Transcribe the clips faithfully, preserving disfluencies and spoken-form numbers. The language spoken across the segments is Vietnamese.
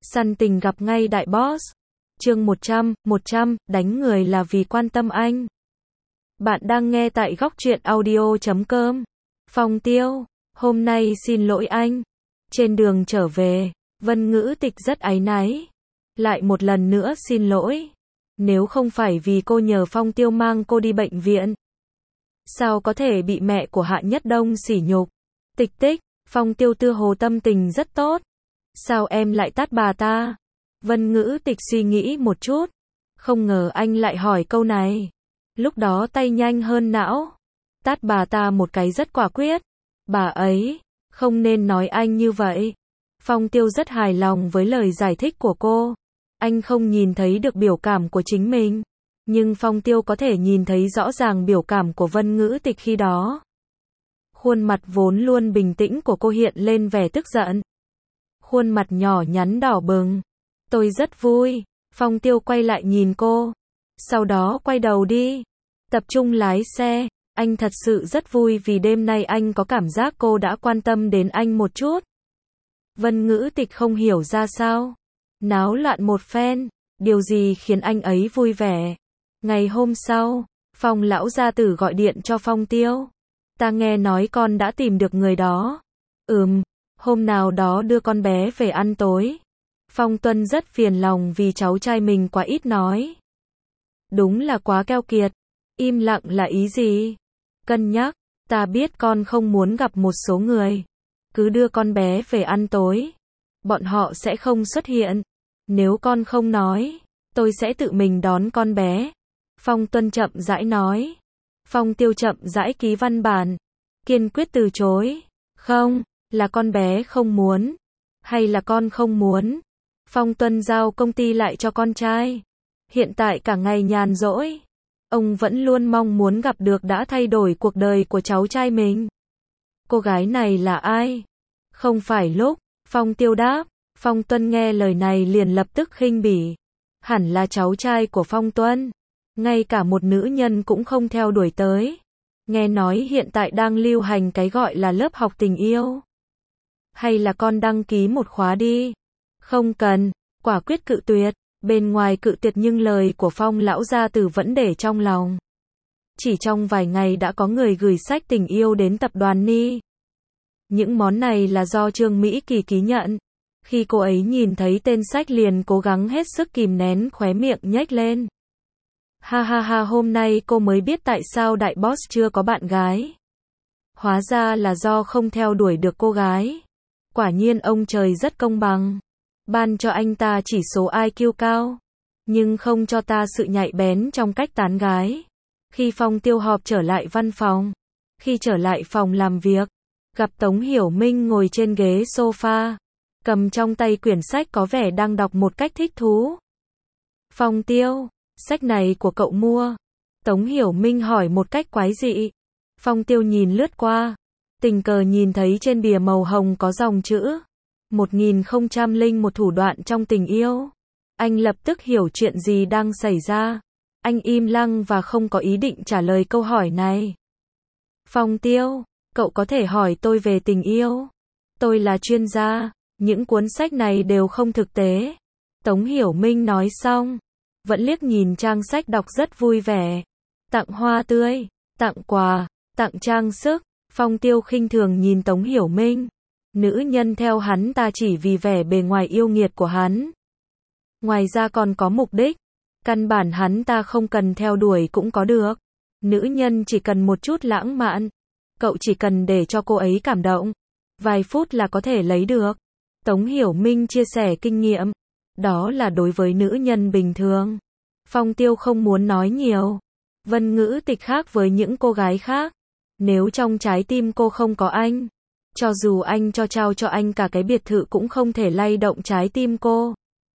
Săn tình gặp ngay đại boss. Chương một trăm, một trăm, đánh người là vì quan tâm anh. Bạn đang nghe tại góc truyện audio chấm com. Phong Tiêu, hôm nay xin lỗi anh. Trên đường trở về, Vân Ngữ Tịch rất áy náy. Lại một lần nữa xin lỗi. Nếu không phải vì cô nhờ Phong Tiêu mang cô đi bệnh viện, sao có thể bị mẹ của Hạ Nhất Đông sỉ nhục. Tịch tích, Phong Tiêu tựa hồ tâm tình rất tốt. Sao em lại tát bà ta? Vân Ngữ Tịch suy nghĩ một chút. Không ngờ anh lại hỏi câu này. Lúc đó tay nhanh hơn não. Tát bà ta một cái rất quả quyết. Bà ấy, không nên nói anh như vậy. Phong Tiêu rất hài lòng với lời giải thích của cô. Anh không nhìn thấy được biểu cảm của chính mình. Nhưng Phong Tiêu có thể nhìn thấy rõ ràng biểu cảm của Vân Ngữ Tịch khi đó. Khuôn mặt vốn luôn bình tĩnh của cô hiện lên vẻ tức giận. Khuôn mặt nhỏ nhắn đỏ bừng. Tôi rất vui. Phong Tiêu quay lại nhìn cô. Sau đó quay đầu đi. Tập trung lái xe. Anh thật sự rất vui vì đêm nay anh có cảm giác cô đã quan tâm đến anh một chút. Vân Ngữ Tịch không hiểu ra sao. Náo loạn một phen. Điều gì khiến anh ấy vui vẻ? Ngày hôm sau, Phong lão gia tử gọi điện cho Phong Tiêu. Ta nghe nói con đã tìm được người đó. Ừm, hôm nào đó đưa con bé về ăn tối. Phong Tuân rất phiền lòng vì cháu trai mình quá ít nói. Đúng là quá keo kiệt. Im lặng là ý gì? Cân nhắc, ta biết con không muốn gặp một số người. Cứ đưa con bé về ăn tối. Bọn họ sẽ không xuất hiện. Nếu con không nói, tôi sẽ tự mình đón con bé. Phong Tuân chậm rãi nói. Phong Tiêu chậm rãi ký văn bản. Kiên quyết từ chối. Không, là con bé không muốn. Hay là con không muốn? Phong Tuân giao công ty lại cho con trai. Hiện tại cả ngày nhàn rỗi. Ông vẫn luôn mong muốn gặp được đã thay đổi cuộc đời của cháu trai mình. Cô gái này là ai? Không phải lúc, Phong Tiêu đáp. Phong Tuân nghe lời này liền lập tức khinh bỉ. Hẳn là cháu trai của Phong Tuân. Ngay cả một nữ nhân cũng không theo đuổi tới. Nghe nói hiện tại đang lưu hành cái gọi là lớp học tình yêu. Hay là con đăng ký một khóa đi. Không cần, quả quyết cự tuyệt. Bên ngoài cự tuyệt nhưng lời của Phong lão gia tử vẫn để trong lòng. Chỉ trong vài ngày đã có người gửi sách tình yêu đến tập đoàn Ni. Những món này là do Trương Mỹ Kỳ ký nhận. Khi cô ấy nhìn thấy tên sách liền cố gắng hết sức kìm nén khóe miệng nhếch lên. Ha ha ha, hôm nay cô mới biết tại sao đại boss chưa có bạn gái. Hóa ra là do không theo đuổi được cô gái. Quả nhiên ông trời rất công bằng. Ban cho anh ta chỉ số i kiu cao. Nhưng không cho ta sự nhạy bén trong cách tán gái. Khi Phong Tiêu họp trở lại văn phòng. Khi trở lại phòng làm việc. Gặp Tống Hiểu Minh ngồi trên ghế sofa. Cầm trong tay quyển sách có vẻ đang đọc một cách thích thú. Phong Tiêu, sách này của cậu mua? Tống Hiểu Minh hỏi một cách quái dị. Phong Tiêu nhìn lướt qua. Tình cờ nhìn thấy trên bìa màu hồng có dòng chữ. một nghìn không trăm lẻ một thủ đoạn trong tình yêu. Anh lập tức hiểu chuyện gì đang xảy ra. Anh im lặng và không có ý định trả lời câu hỏi này. Phong Tiêu, cậu có thể hỏi tôi về tình yêu. Tôi là chuyên gia. Những cuốn sách này đều không thực tế. Tống Hiểu Minh nói xong. Vẫn liếc nhìn trang sách đọc rất vui vẻ. Tặng hoa tươi, tặng quà, tặng trang sức. Phong Tiêu khinh thường nhìn Tống Hiểu Minh. Nữ nhân theo hắn ta chỉ vì vẻ bề ngoài yêu nghiệt của hắn. Ngoài ra còn có mục đích. Căn bản hắn ta không cần theo đuổi cũng có được. Nữ nhân chỉ cần một chút lãng mạn. Cậu chỉ cần để cho cô ấy cảm động. Vài phút là có thể lấy được. Tống Hiểu Minh chia sẻ kinh nghiệm. Đó là đối với nữ nhân bình thường. Phong Tiêu không muốn nói nhiều. Vân Ngữ Tịch khác với những cô gái khác. Nếu trong trái tim cô không có anh, cho dù anh cho trao cho anh cả cái biệt thự cũng không thể lay động trái tim cô.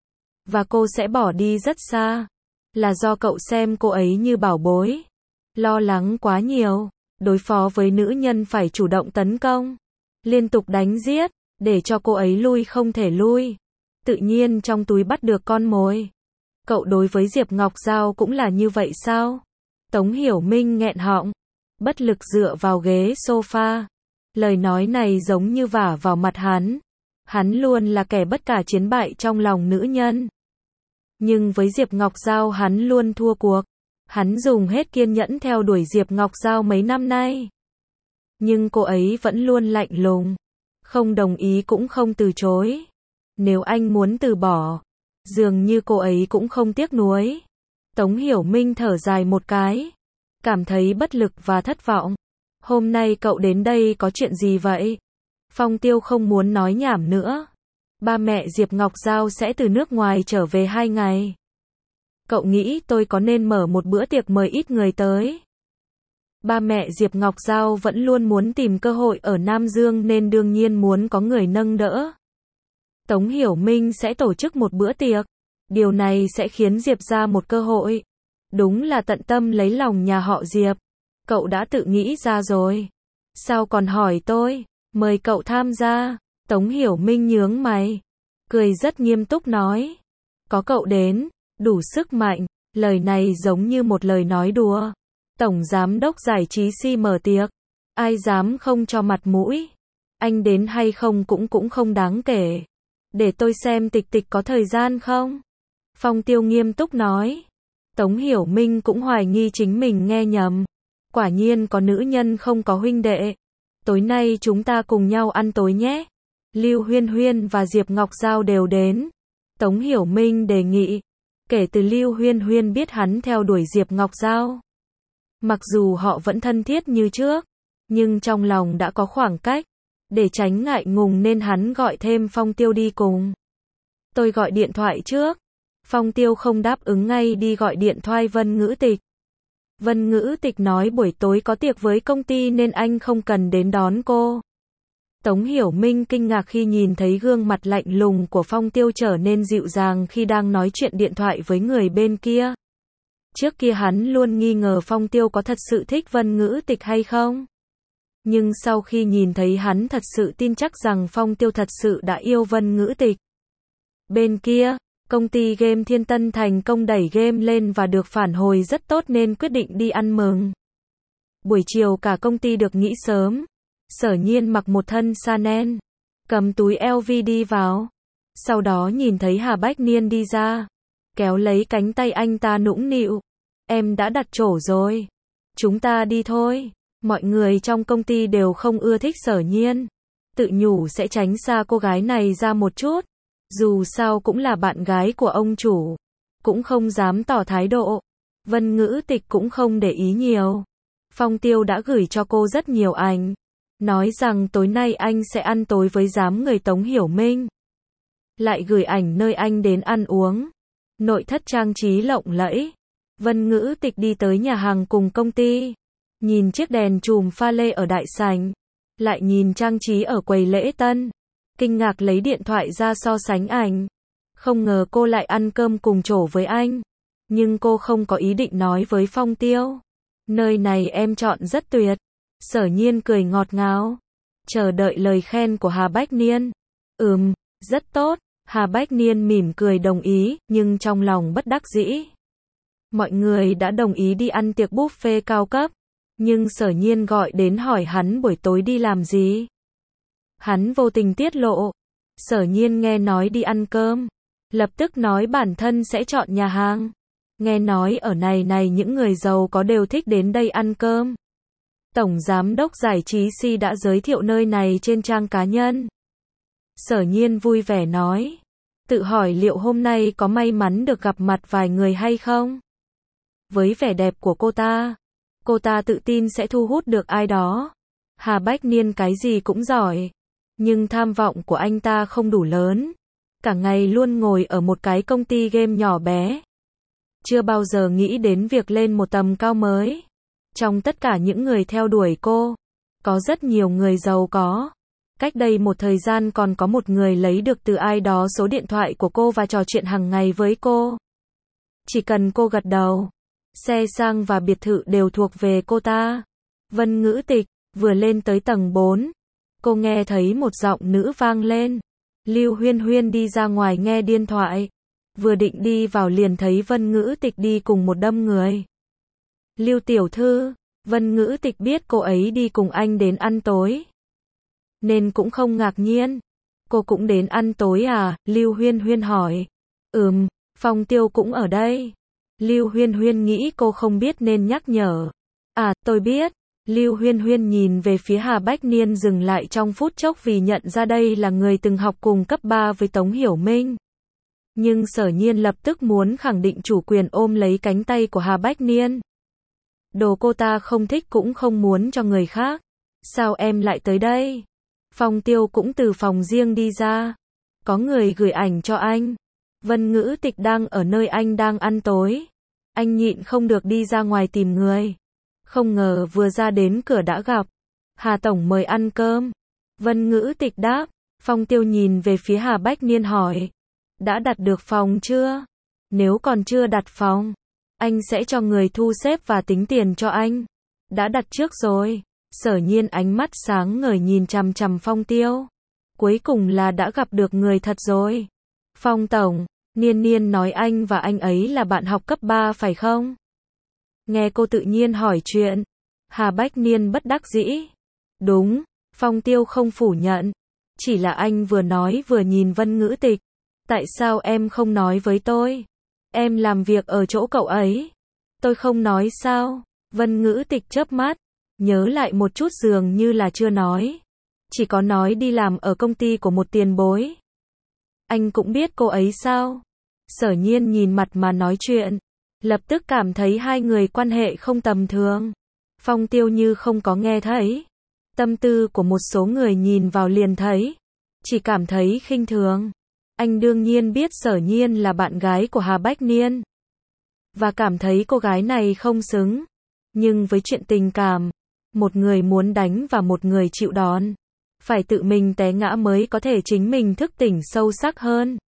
Và cô sẽ bỏ đi rất xa. Là do cậu xem cô ấy như bảo bối. Lo lắng quá nhiều. Đối phó với nữ nhân phải chủ động tấn công. Liên tục đánh giết. Để cho cô ấy lui không thể lui. Tự nhiên trong túi bắt được con mồi. Cậu đối với Diệp Ngọc Giao cũng là như vậy sao? Tống Hiểu Minh nghẹn họng. Bất lực dựa vào ghế sofa. Lời nói này giống như vả vào mặt hắn. Hắn luôn là kẻ bất khả chiến bại trong lòng nữ nhân. Nhưng với Diệp Ngọc Giao hắn luôn thua cuộc. Hắn dùng hết kiên nhẫn theo đuổi Diệp Ngọc Giao mấy năm nay. Nhưng cô ấy vẫn luôn lạnh lùng. Không đồng ý cũng không từ chối. Nếu anh muốn từ bỏ, dường như cô ấy cũng không tiếc nuối. Tống Hiểu Minh thở dài một cái. Cảm thấy bất lực và thất vọng. Hôm nay cậu đến đây có chuyện gì vậy? Phong Tiêu không muốn nói nhảm nữa. Ba mẹ Diệp Ngọc Giao sẽ từ nước ngoài trở về hai ngày. Cậu nghĩ tôi có nên mở một bữa tiệc mời ít người tới? Ba mẹ Diệp Ngọc Giao vẫn luôn muốn tìm cơ hội ở Nam Dương nên đương nhiên muốn có người nâng đỡ. Tống Hiểu Minh sẽ tổ chức một bữa tiệc. Điều này sẽ khiến Diệp ra một cơ hội. Đúng là tận tâm lấy lòng nhà họ Diệp. Cậu đã tự nghĩ ra rồi. Sao còn hỏi tôi? Mời cậu tham gia. Tống Hiểu Minh nhướng mày. Cười rất nghiêm túc nói. Có cậu đến, đủ sức mạnh. Lời này giống như một lời nói đùa. Tổng giám đốc giải trí si mở tiệc. Ai dám không cho mặt mũi. Anh đến hay không cũng cũng không đáng kể. Để tôi xem Tịch Tịch có thời gian không? Phong Tiêu nghiêm túc nói. Tống Hiểu Minh cũng hoài nghi chính mình nghe nhầm. Quả nhiên có nữ nhân không có huynh đệ. Tối nay chúng ta cùng nhau ăn tối nhé. Lưu Huyên Huyên và Diệp Ngọc Giao đều đến. Tống Hiểu Minh đề nghị. Kể từ Lưu Huyên Huyên biết hắn theo đuổi Diệp Ngọc Giao. Mặc dù họ vẫn thân thiết như trước, nhưng trong lòng đã có khoảng cách. Để tránh ngại ngùng nên hắn gọi thêm Phong Tiêu đi cùng. Tôi gọi điện thoại trước. Phong Tiêu không đáp ứng ngay đi gọi điện thoại Vân Ngữ Tịch. Vân Ngữ Tịch nói buổi tối có tiệc với công ty nên anh không cần đến đón cô. Tống Hiểu Minh kinh ngạc khi nhìn thấy gương mặt lạnh lùng của Phong Tiêu trở nên dịu dàng khi đang nói chuyện điện thoại với người bên kia. Trước kia hắn luôn nghi ngờ Phong Tiêu có thật sự thích Vân Ngữ Tịch hay không. Nhưng sau khi nhìn thấy hắn thật sự tin chắc rằng Phong Tiêu thật sự đã yêu Vân Ngữ Tịch. Bên kia, công ty game Thiên Tân thành công đẩy game lên và được phản hồi rất tốt nên quyết định đi ăn mừng. Buổi chiều cả công ty được nghỉ sớm. Sở Nhiên mặc một thân Chanel, cầm túi lờ vê đi vào. Sau đó nhìn thấy Hà Bách Niên đi ra, kéo lấy cánh tay anh ta nũng nịu. Em đã đặt chỗ rồi. Chúng ta đi thôi. Mọi người trong công ty đều không ưa thích Sở Nhiên. Tự nhủ sẽ tránh xa cô gái này ra một chút. Dù sao cũng là bạn gái của ông chủ. Cũng không dám tỏ thái độ. Vân Ngữ Tịch cũng không để ý nhiều. Phong Tiêu đã gửi cho cô rất nhiều ảnh. Nói rằng tối nay anh sẽ ăn tối với giám người Tống Hiểu Minh. Lại gửi ảnh nơi anh đến ăn uống. Nội thất trang trí lộng lẫy. Vân Ngữ Tịch đi tới nhà hàng cùng công ty. Nhìn chiếc đèn chùm pha lê ở đại sảnh. Lại nhìn trang trí ở quầy lễ tân. Kinh ngạc lấy điện thoại ra so sánh ảnh. Không ngờ cô lại ăn cơm cùng chỗ với anh. Nhưng cô không có ý định nói với Phong Tiêu. Nơi này em chọn rất tuyệt. Sở Nhiên cười ngọt ngào. Chờ đợi lời khen của Hà Bách Niên. Ừm, rất tốt. Hà Bách Niên mỉm cười đồng ý, nhưng trong lòng bất đắc dĩ. Mọi người đã đồng ý đi ăn tiệc buffet cao cấp. Nhưng Sở Nhiên gọi đến hỏi hắn buổi tối đi làm gì. Hắn vô tình tiết lộ. Sở Nhiên nghe nói đi ăn cơm. Lập tức nói bản thân sẽ chọn nhà hàng. Nghe nói ở này này những người giàu có đều thích đến đây ăn cơm. Tổng giám đốc giải trí Si đã giới thiệu nơi này trên trang cá nhân. Sở Nhiên vui vẻ nói. Tự hỏi liệu hôm nay có may mắn được gặp mặt vài người hay không? Với vẻ đẹp của cô ta, cô ta tự tin sẽ thu hút được ai đó. Hà Bách Niên cái gì cũng giỏi. Nhưng tham vọng của anh ta không đủ lớn. Cả ngày luôn ngồi ở một cái công ty game nhỏ bé. Chưa bao giờ nghĩ đến việc lên một tầm cao mới. Trong tất cả những người theo đuổi cô, có rất nhiều người giàu có. Cách đây một thời gian còn có một người lấy được từ ai đó số điện thoại của cô và trò chuyện hàng ngày với cô. Chỉ cần cô gật đầu, xe sang và biệt thự đều thuộc về cô ta. Vân Ngữ Tịch, vừa lên tới tầng bốn. Cô nghe thấy một giọng nữ vang lên. Lưu Huyên Huyên đi ra ngoài nghe điện thoại. Vừa định đi vào liền thấy Vân Ngữ Tịch đi cùng một đâm người. Lưu tiểu thư, Vân Ngữ Tịch biết cô ấy đi cùng anh đến ăn tối. Nên cũng không ngạc nhiên. Cô cũng đến ăn tối à? Lưu Huyên Huyên hỏi. Ừm, Phong Tiêu cũng ở đây. Lưu Huyên Huyên nghĩ cô không biết nên nhắc nhở. À, tôi biết. Lưu Huyên Huyên nhìn về phía Hà Bách Niên dừng lại trong phút chốc vì nhận ra đây là người từng học cùng cấp ba với Tống Hiểu Minh. Nhưng Sở Nhiên lập tức muốn khẳng định chủ quyền ôm lấy cánh tay của Hà Bách Niên. Đồ cô ta không thích cũng không muốn cho người khác. Sao em lại tới đây? Phong Tiêu cũng từ phòng riêng đi ra. Có người gửi ảnh cho anh. Vân Ngữ Tịch đang ở nơi anh đang ăn tối. Anh nhịn không được đi ra ngoài tìm người. Không ngờ vừa ra đến cửa đã gặp. Hà Tổng mời ăn cơm. Vân Ngữ Tịch đáp. Phong Tiêu nhìn về phía Hà Bách Niên hỏi. Đã đặt được phòng chưa? Nếu còn chưa đặt phòng, anh sẽ cho người thu xếp và tính tiền cho anh. Đã đặt trước rồi. Sở Nhiên ánh mắt sáng ngời nhìn chằm chằm Phong Tiêu. Cuối cùng là đã gặp được người thật rồi. Phong Tổng, Niên Niên nói anh và anh ấy là bạn học cấp ba phải không? Nghe cô tự nhiên hỏi chuyện. Hà Bách Niên bất đắc dĩ. Đúng, Phong Tiêu không phủ nhận. Chỉ là anh vừa nói vừa nhìn Vân Ngữ Tịch. Tại sao em không nói với tôi? Em làm việc ở chỗ cậu ấy. Tôi không nói sao? Vân Ngữ Tịch chớp mắt. Nhớ lại một chút dường như là chưa nói. Chỉ có nói đi làm ở công ty của một tiền bối. Anh cũng biết cô ấy sao? Sở Nhiên nhìn mặt mà nói chuyện. Lập tức cảm thấy hai người quan hệ không tầm thường. Phong Tiêu như không có nghe thấy. Tâm tư của một số người nhìn vào liền thấy. Chỉ cảm thấy khinh thường. Anh đương nhiên biết Sở Nhiên là bạn gái của Hà Bách Niên. Và cảm thấy cô gái này không xứng. Nhưng với chuyện tình cảm, một người muốn đánh và một người chịu đòn. Phải tự mình té ngã mới có thể chính mình thức tỉnh sâu sắc hơn.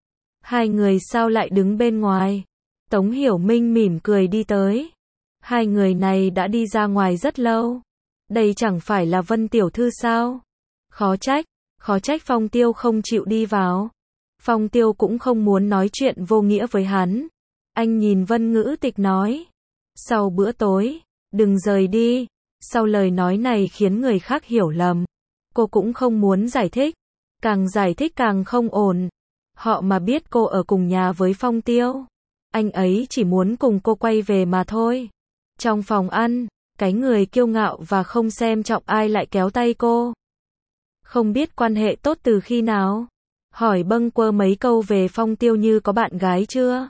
Hai người sao lại đứng bên ngoài? Tống Hiểu Minh mỉm cười đi tới. Hai người này đã đi ra ngoài rất lâu. Đây chẳng phải là Vân Tiểu Thư sao? Khó trách, khó trách Phong Tiêu không chịu đi vào. Phong Tiêu cũng không muốn nói chuyện vô nghĩa với hắn. Anh nhìn Vân Ngữ Tịch nói. Sau bữa tối, đừng rời đi. Sau lời nói này khiến người khác hiểu lầm. Cô cũng không muốn giải thích. Càng giải thích càng không ổn. Họ mà biết cô ở cùng nhà với Phong Tiêu. Anh ấy chỉ muốn cùng cô quay về mà thôi. Trong phòng ăn, cái người kiêu ngạo và không xem trọng ai lại kéo tay cô. Không biết quan hệ tốt từ khi nào. Hỏi bâng quơ mấy câu về Phong Tiêu như có bạn gái chưa?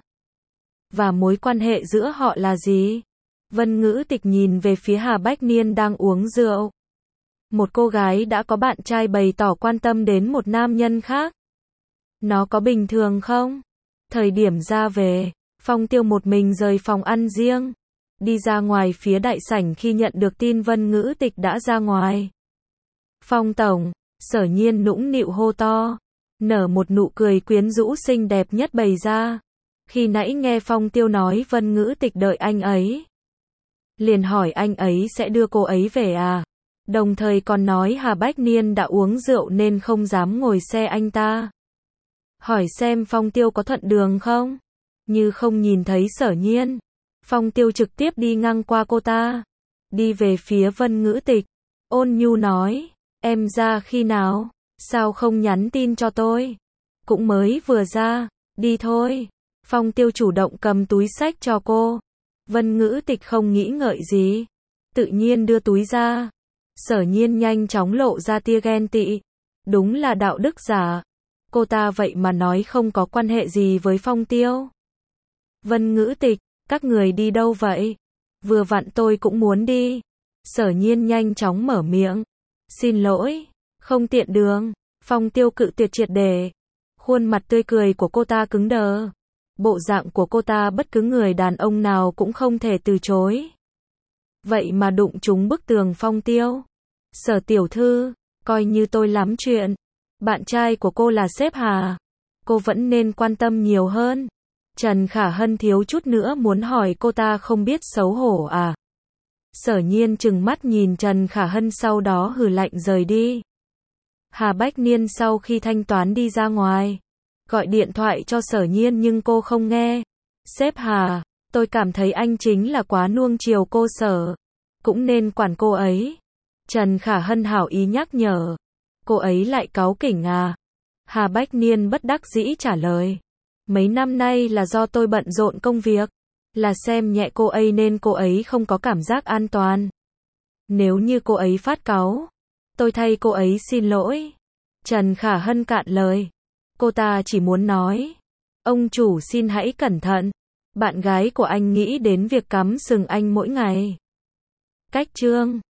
Và mối quan hệ giữa họ là gì? Vân Ngữ Tịch nhìn về phía Hà Bách Niên đang uống rượu. Một cô gái đã có bạn trai bày tỏ quan tâm đến một nam nhân khác. Nó có bình thường không? Thời điểm ra về, Phong Tiêu một mình rời phòng ăn riêng. Đi ra ngoài phía đại sảnh khi nhận được tin Vân Ngữ Tịch đã ra ngoài. Phong Tổng, Sở Nhiên nũng nịu hô to. Nở một nụ cười quyến rũ xinh đẹp nhất bày ra. Khi nãy nghe Phong Tiêu nói Vân Ngữ Tịch đợi anh ấy. Liền hỏi anh ấy sẽ đưa cô ấy về à? Đồng thời còn nói Hà Bách Niên đã uống rượu nên không dám ngồi xe anh ta. Hỏi xem Phong Tiêu có thuận đường không? Như không nhìn thấy Sở Nhiên. Phong Tiêu trực tiếp đi ngang qua cô ta. Đi về phía Vân Ngữ Tịch. Ôn nhu nói. Em ra khi nào? Sao không nhắn tin cho tôi? Cũng mới vừa ra. Đi thôi. Phong Tiêu chủ động cầm túi xách cho cô. Vân Ngữ Tịch không nghĩ ngợi gì. Tự nhiên đưa túi ra. Sở Nhiên nhanh chóng lộ ra tia ghen tị. Đúng là đạo đức giả. Cô ta vậy mà nói không có quan hệ gì với Phong Tiêu. Vân Ngữ Tịch, các người đi đâu vậy? Vừa vặn tôi cũng muốn đi. Sở Nhiên nhanh chóng mở miệng. Xin lỗi, không tiện đường. Phong Tiêu cự tuyệt triệt để. Khuôn mặt tươi cười của cô ta cứng đờ. Bộ dạng của cô ta bất cứ người đàn ông nào cũng không thể từ chối. Vậy mà đụng trúng bức tường Phong Tiêu. Sở tiểu thư, coi như tôi lắm chuyện. Bạn trai của cô là sếp Hà. Cô vẫn nên quan tâm nhiều hơn. Trần Khả Hân thiếu chút nữa muốn hỏi cô ta không biết xấu hổ à. Sở Nhiên trừng mắt nhìn Trần Khả Hân sau đó hừ lạnh rời đi. Hà Bách Niên sau khi thanh toán đi ra ngoài. Gọi điện thoại cho Sở Nhiên nhưng cô không nghe. Sếp Hà, tôi cảm thấy anh chính là quá nuông chiều cô Sở. Cũng nên quản cô ấy. Trần Khả Hân hảo ý nhắc nhở. Cô ấy lại cáu kỉnh à. Hà Bách Niên bất đắc dĩ trả lời. Mấy năm nay là do tôi bận rộn công việc, là xem nhẹ cô ấy nên cô ấy không có cảm giác an toàn. Nếu như cô ấy phát cáu, tôi thay cô ấy xin lỗi. Trần Khả Hân cạn lời. Cô ta chỉ muốn nói, ông chủ xin hãy cẩn thận. Bạn gái của anh nghĩ đến việc cắm sừng anh mỗi ngày. Cách chương